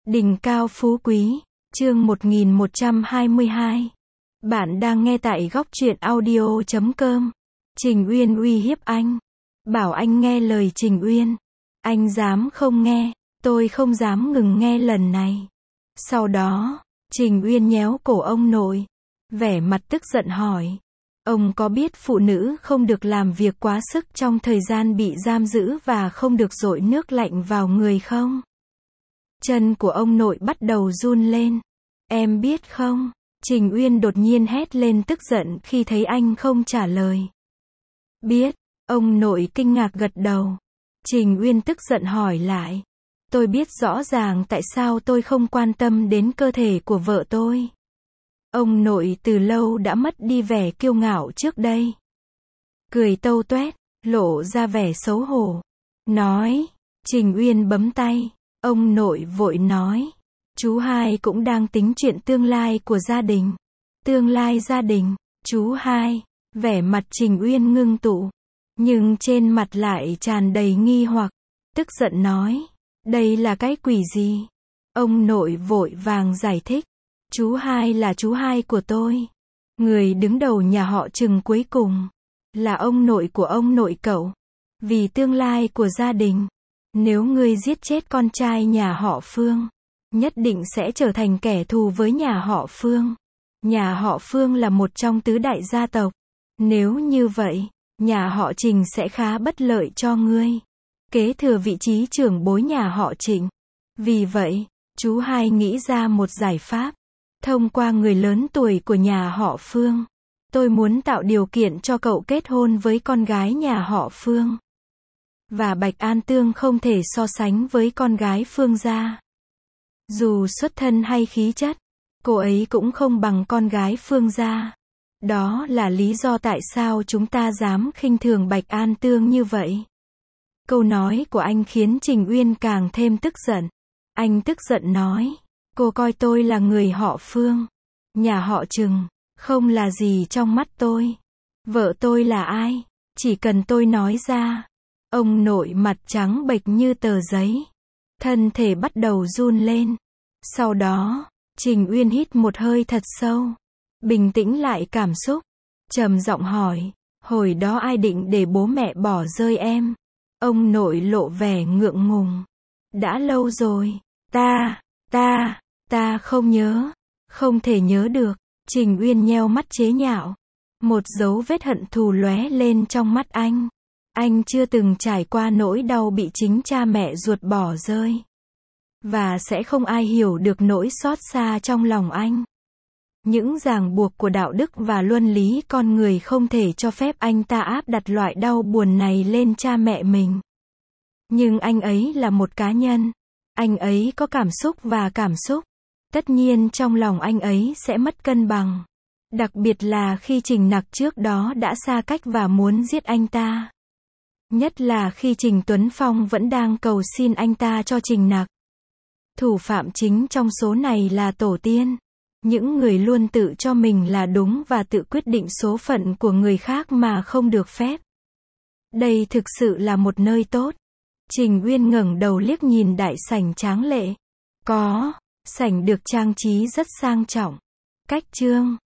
Đỉnh cao phú quý, chương 1122. Bạn đang nghe tại góc truyện audio.com. Trình Uyên uy hiếp anh. Bảo anh nghe lời Trình Uyên. Anh dám không nghe, tôi không dám ngừng nghe lần này. Sau đó, Trình Uyên nhéo cổ ông nội. Vẻ mặt tức giận hỏi. Ông có biết phụ nữ không được làm việc quá sức trong thời gian bị giam giữ và không được dội nước lạnh vào người không? Chân của ông nội bắt đầu run lên. Em biết không? Trình Uyên đột nhiên hét lên tức giận khi thấy anh không trả lời. Biết, ông nội kinh ngạc gật đầu. Trình Uyên tức giận hỏi lại. Tôi biết rõ ràng tại sao tôi không quan tâm đến cơ thể của vợ tôi. Ông nội từ lâu đã mất đi vẻ kiêu ngạo trước đây. Cười tâu tuét, lộ ra vẻ xấu hổ. Nói, Trình Uyên bấm tay. Ông nội vội nói. Chú hai cũng đang tính chuyện tương lai của gia đình. Tương lai gia đình, chú hai. Vẻ mặt Trình Uyên ngưng tụ. Nhưng trên mặt lại tràn đầy nghi hoặc. Tức giận nói. Đây là cái quỷ gì? Ông nội vội vàng giải thích. Chú hai là chú hai của tôi. Người đứng đầu nhà họ Trừng cuối cùng. Là ông nội của ông nội cậu. Vì tương lai của gia đình. Nếu ngươi giết chết con trai nhà họ Phương, nhất định sẽ trở thành kẻ thù với nhà họ Phương. Nhà họ Phương là một trong tứ đại gia tộc. Nếu như vậy, nhà họ Trình sẽ khá bất lợi cho ngươi. Kế thừa vị trí trưởng bối nhà họ Trịnh. Vì vậy, chú hai nghĩ ra một giải pháp. Thông qua người lớn tuổi của nhà họ Phương, tôi muốn tạo điều kiện cho cậu kết hôn với con gái nhà họ Phương. Và Bạch An Tương không thể so sánh với con gái Phương gia. Dù xuất thân hay khí chất, cô ấy cũng không bằng con gái Phương gia. Đó là lý do tại sao chúng ta dám khinh thường Bạch An Tương như vậy. Câu nói của anh khiến Trình Uyên càng thêm tức giận. Anh tức giận nói, cô coi tôi là người họ Phương. Nhà họ Trừng, không là gì trong mắt tôi. Vợ tôi là ai? Chỉ cần tôi nói ra. Ông nội mặt trắng bệch như tờ giấy. Thân thể bắt đầu run lên. Sau đó, Trình Uyên hít một hơi thật sâu. Bình tĩnh lại cảm xúc. Trầm giọng hỏi, hồi đó ai định để bố mẹ bỏ rơi em? Ông nội lộ vẻ ngượng ngùng. Đã lâu rồi. Ta không nhớ. Không thể nhớ được. Trình Uyên nheo mắt chế nhạo. Một dấu vết hận thù lóe lên trong mắt anh. Anh chưa từng trải qua nỗi đau bị chính cha mẹ ruột bỏ rơi. Và sẽ không ai hiểu được nỗi xót xa trong lòng anh. Những ràng buộc của đạo đức và luân lý con người không thể cho phép anh ta áp đặt loại đau buồn này lên cha mẹ mình. Nhưng anh ấy là một cá nhân. Anh ấy có cảm xúc và cảm xúc. Tất nhiên trong lòng anh ấy sẽ mất cân bằng. Đặc biệt là khi Trình Nặc trước đó đã xa cách và muốn giết anh ta. Nhất là khi Trình Tuấn Phong vẫn đang cầu xin anh ta cho Trình Nặc. Thủ phạm chính trong số này là tổ tiên. Những người luôn tự cho mình là đúng và tự quyết định số phận của người khác mà không được phép. Đây thực sự là một nơi tốt. Trình Uyên ngẩng đầu liếc nhìn đại sảnh tráng lệ. Sảnh được trang trí rất sang trọng. Cách trương,